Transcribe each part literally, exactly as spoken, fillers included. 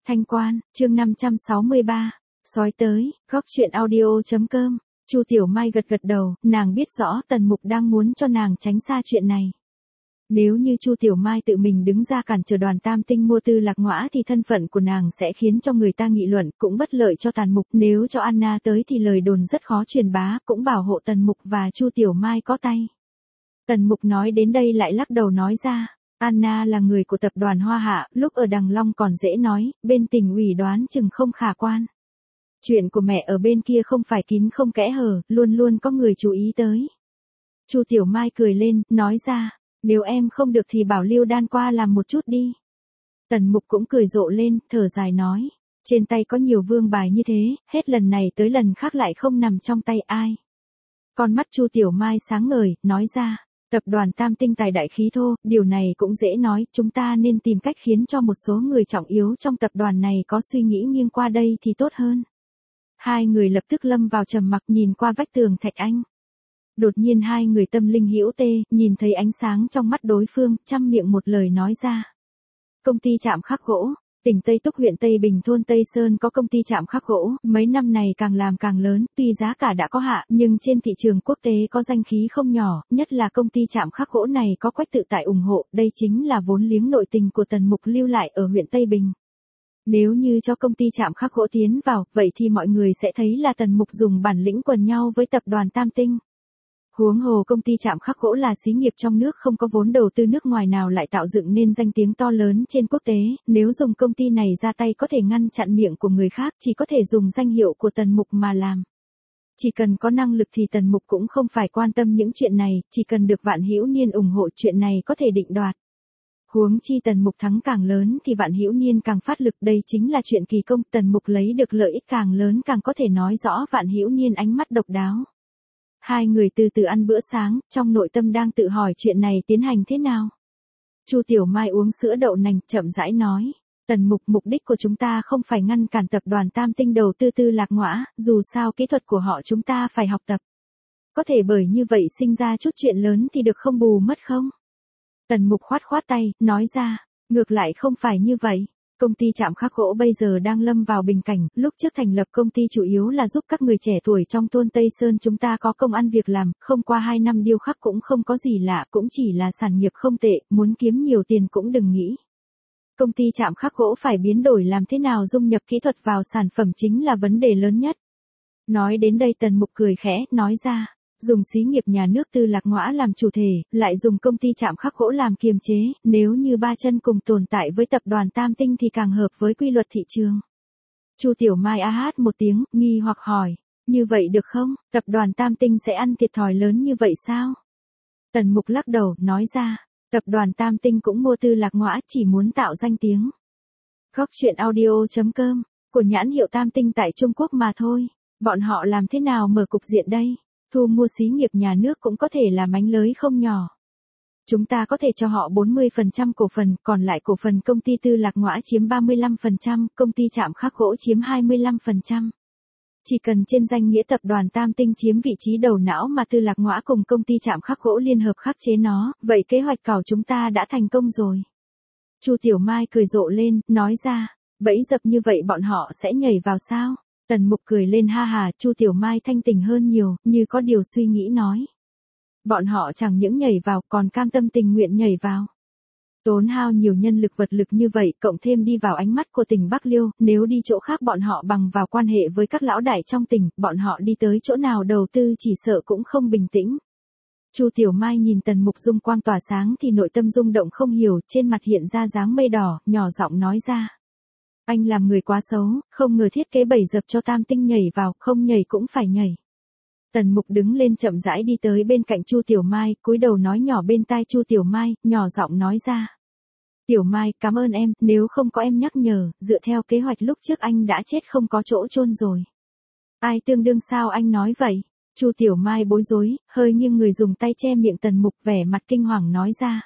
Thanh Quan, chương năm trăm sáu mươi ba, sói tới, góc chuyện audio.com, Chu Tiểu Mai gật gật đầu, nàng biết rõ Tần Mục đang muốn cho nàng tránh xa chuyện này. Nếu như Chu Tiểu Mai tự mình đứng ra cản trở đoàn Tam Tinh mua Tư Lạc Ngõa thì thân phận của nàng sẽ khiến cho người ta nghị luận, cũng bất lợi cho Tần Mục. Nếu cho Anna tới thì lời đồn rất khó truyền bá, cũng bảo hộ Tần Mục và Chu Tiểu Mai có tay. Tần Mục nói đến đây lại lắc đầu nói ra, Anna là người của tập đoàn Hoa Hạ, lúc ở Đằng Long còn dễ nói, bên tỉnh ủy đoán chừng không khả quan. Chuyện của mẹ ở bên kia không phải kín không kẽ hở, luôn luôn có người chú ý tới. Chu Tiểu Mai cười lên, nói ra, nếu em không được thì bảo Lưu Đan qua làm một chút đi. Tần Mục cũng cười rộ lên, thở dài nói, trên tay có nhiều vương bài như thế, hết lần này tới lần khác lại không nằm trong tay ai. Con mắt Chu Tiểu Mai sáng ngời, nói ra, tập đoàn Tam Tinh tài đại khí thô, điều này cũng dễ nói, chúng ta nên tìm cách khiến cho một số người trọng yếu trong tập đoàn này có suy nghĩ nghiêng qua đây thì tốt hơn. Hai người lập tức lâm vào trầm mặc nhìn qua vách tường Thạch Anh. Đột nhiên hai người tâm linh hữu tê, nhìn thấy ánh sáng trong mắt đối phương, trăm miệng một lời nói ra. Công ty chạm khắc gỗ, tỉnh Tây Túc huyện Tây Bình thôn Tây Sơn có công ty chạm khắc gỗ, mấy năm này càng làm càng lớn, tuy giá cả đã có hạ, nhưng trên thị trường quốc tế có danh khí không nhỏ, nhất là công ty chạm khắc gỗ này có Quách Tự Tại ủng hộ, đây chính là vốn liếng nội tình của Tần Mục lưu lại ở huyện Tây Bình. Nếu như cho công ty chạm khắc gỗ tiến vào, vậy thì mọi người sẽ thấy là Tần Mục dùng bản lĩnh quần nhau với tập đoàn Tam Tinh. Huống hồ công ty chạm khắc gỗ là xí nghiệp trong nước không có vốn đầu tư nước ngoài nào lại tạo dựng nên danh tiếng to lớn trên quốc tế, nếu dùng công ty này ra tay có thể ngăn chặn miệng của người khác, chỉ có thể dùng danh hiệu của Tần Mục mà làm. Chỉ cần có năng lực thì Tần Mục cũng không phải quan tâm những chuyện này, chỉ cần được Vạn Hữu Niên ủng hộ chuyện này có thể định đoạt. Huống chi Tần Mục thắng càng lớn thì Vạn Hữu Niên càng phát lực, đây chính là chuyện kỳ công, Tần Mục lấy được lợi ích càng lớn càng có thể nói rõ Vạn Hữu Niên ánh mắt độc đáo. Hai người từ từ ăn bữa sáng, trong nội tâm đang tự hỏi chuyện này tiến hành thế nào. Chu Tiểu Mai uống sữa đậu nành, chậm rãi nói, Tần Mục, mục đích của chúng ta không phải ngăn cản tập đoàn Tam Tinh đầu tư Tư Lạc Ngõa, dù sao kỹ thuật của họ chúng ta phải học tập. Có thể bởi như vậy sinh ra chút chuyện lớn thì được không bù mất không? Tần Mục khoát khoát tay, nói ra, ngược lại không phải như vậy. Công ty chạm khắc gỗ bây giờ đang lâm vào bình cảnh, lúc trước thành lập công ty chủ yếu là giúp các người trẻ tuổi trong thôn Tây Sơn chúng ta có công ăn việc làm, không qua hai năm điêu khắc cũng không có gì lạ, cũng chỉ là sản nghiệp không tệ, muốn kiếm nhiều tiền cũng đừng nghĩ. Công ty chạm khắc gỗ phải biến đổi làm thế nào dung nhập kỹ thuật vào sản phẩm chính là vấn đề lớn nhất. Nói đến đây Tần Mục cười khẽ, nói ra, dùng xí nghiệp nhà nước Tư Lạc Ngõa làm chủ thể, lại dùng công ty chạm khắc gỗ làm kiềm chế, nếu như ba chân cùng tồn tại với tập đoàn Tam Tinh thì càng hợp với quy luật thị trường. Chu Tiểu Mai a hát một tiếng, nghi hoặc hỏi, như vậy được không, tập đoàn Tam Tinh sẽ ăn thiệt thòi lớn như vậy sao? Tần Mục lắc đầu, nói ra, tập đoàn Tam Tinh cũng mua Tư Lạc Ngõa chỉ muốn tạo danh tiếng. Góc chuyện audio.com, của nhãn hiệu Tam Tinh tại Trung Quốc mà thôi, bọn họ làm thế nào mở cục diện đây? Thu mua xí nghiệp nhà nước cũng có thể là mánh lới không nhỏ. Chúng ta có thể cho họ bốn mươi phần trăm cổ phần, còn lại cổ phần công ty Tư Lạc Ngõa chiếm ba mươi lăm phần trăm, công ty chạm khắc gỗ chiếm hai mươi lăm phần trăm. Chỉ cần trên danh nghĩa tập đoàn Tam Tinh chiếm vị trí đầu não mà Tư Lạc Ngõa cùng công ty chạm khắc gỗ liên hợp khắc chế nó, vậy kế hoạch cào chúng ta đã thành công rồi. Chu Tiểu Mai cười rộ lên, nói ra, bẫy dập như vậy bọn họ sẽ nhảy vào sao? Tần Mục cười lên ha hà, Chu Tiểu Mai thanh tỉnh hơn nhiều, như có điều suy nghĩ nói. Bọn họ chẳng những nhảy vào, còn cam tâm tình nguyện nhảy vào. Tốn hao nhiều nhân lực vật lực như vậy, cộng thêm đi vào ánh mắt của tỉnh Bắc Liêu, nếu đi chỗ khác bọn họ bằng vào quan hệ với các lão đại trong tỉnh, bọn họ đi tới chỗ nào đầu tư chỉ sợ cũng không bình tĩnh. Chu Tiểu Mai nhìn Tần Mục dung quang tỏa sáng thì nội tâm rung động không hiểu, trên mặt hiện ra dáng mây đỏ, nhỏ giọng nói ra. Anh làm người quá xấu, không ngờ thiết kế bẫy dập cho Tam Tinh nhảy vào, không nhảy cũng phải nhảy. Tần Mục đứng lên chậm rãi đi tới bên cạnh Chu Tiểu Mai, cúi đầu nói nhỏ bên tai Chu Tiểu Mai, nhỏ giọng nói ra. Tiểu Mai, cảm ơn em, nếu không có em nhắc nhở, dựa theo kế hoạch lúc trước anh đã chết không có chỗ chôn rồi. Ai tương đương sao anh nói vậy? Chu Tiểu Mai bối rối, hơi nghiêng người dùng tay che miệng Tần Mục, vẻ mặt kinh hoàng nói ra.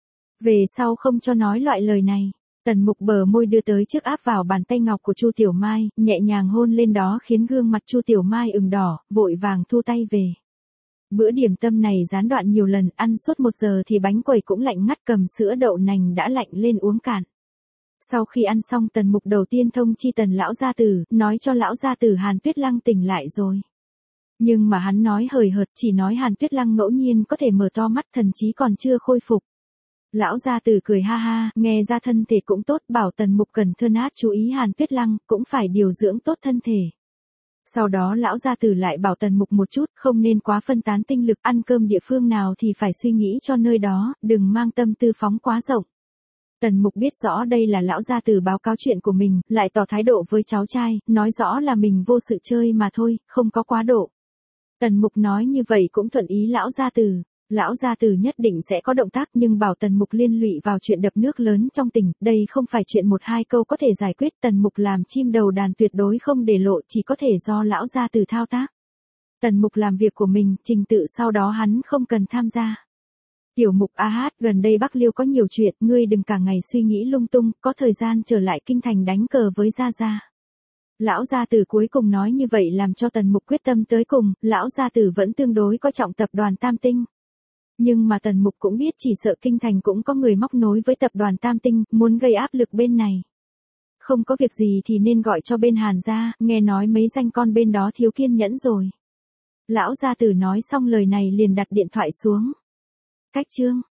Về sau không cho nói loại lời này. Tần Mục bờ môi đưa tới trước áp vào bàn tay ngọc của Chu Tiểu Mai, nhẹ nhàng hôn lên đó khiến gương mặt Chu Tiểu Mai ửng đỏ, vội vàng thu tay về. Bữa điểm tâm này gián đoạn nhiều lần, ăn suốt một giờ thì bánh quẩy cũng lạnh ngắt, cầm sữa đậu nành đã lạnh lên uống cạn. Sau khi ăn xong Tần Mục đầu tiên thông chi Tần lão gia tử, nói cho lão gia tử Hàn Tuyết Lăng tỉnh lại rồi. Nhưng mà hắn nói hời hợt, chỉ nói Hàn Tuyết Lăng ngẫu nhiên có thể mở to mắt, thần trí còn chưa khôi phục. Lão gia tử cười ha ha, nghe ra thân thể cũng tốt, bảo Tần Mục cần thơ nát chú ý Hàn Tuyết Lăng, cũng phải điều dưỡng tốt thân thể. Sau đó lão gia tử lại bảo Tần Mục một chút, không nên quá phân tán tinh lực, ăn cơm địa phương nào thì phải suy nghĩ cho nơi đó, đừng mang tâm tư phóng quá rộng. Tần Mục biết rõ đây là lão gia tử báo cáo chuyện của mình, lại tỏ thái độ với cháu trai, nói rõ là mình vô sự chơi mà thôi, không có quá độ. Tần Mục nói như vậy cũng thuận ý lão gia tử. Lão gia tử nhất định sẽ có động tác, nhưng bảo Tần Mục liên lụy vào chuyện đập nước lớn trong tỉnh, đây không phải chuyện một hai câu có thể giải quyết. Tần Mục làm chim đầu đàn tuyệt đối không để lộ, chỉ có thể do lão gia tử thao tác. Tần Mục làm việc của mình, trình tự sau đó hắn không cần tham gia. Tiểu Mục a hát, gần đây Bắc Liêu có nhiều chuyện, ngươi đừng cả ngày suy nghĩ lung tung, có thời gian trở lại kinh thành đánh cờ với gia gia. Lão gia tử cuối cùng nói như vậy làm cho Tần Mục quyết tâm tới cùng, lão gia tử vẫn tương đối coi trọng tập đoàn Tam Tinh. Nhưng mà Tần Mục cũng biết chỉ sợ kinh thành cũng có người móc nối với tập đoàn Tam Tinh, muốn gây áp lực bên này. Không có việc gì thì nên gọi cho bên Hàn gia, nghe nói mấy danh con bên đó thiếu kiên nhẫn rồi. Lão gia tử nói xong lời này liền đặt điện thoại xuống. Cách chương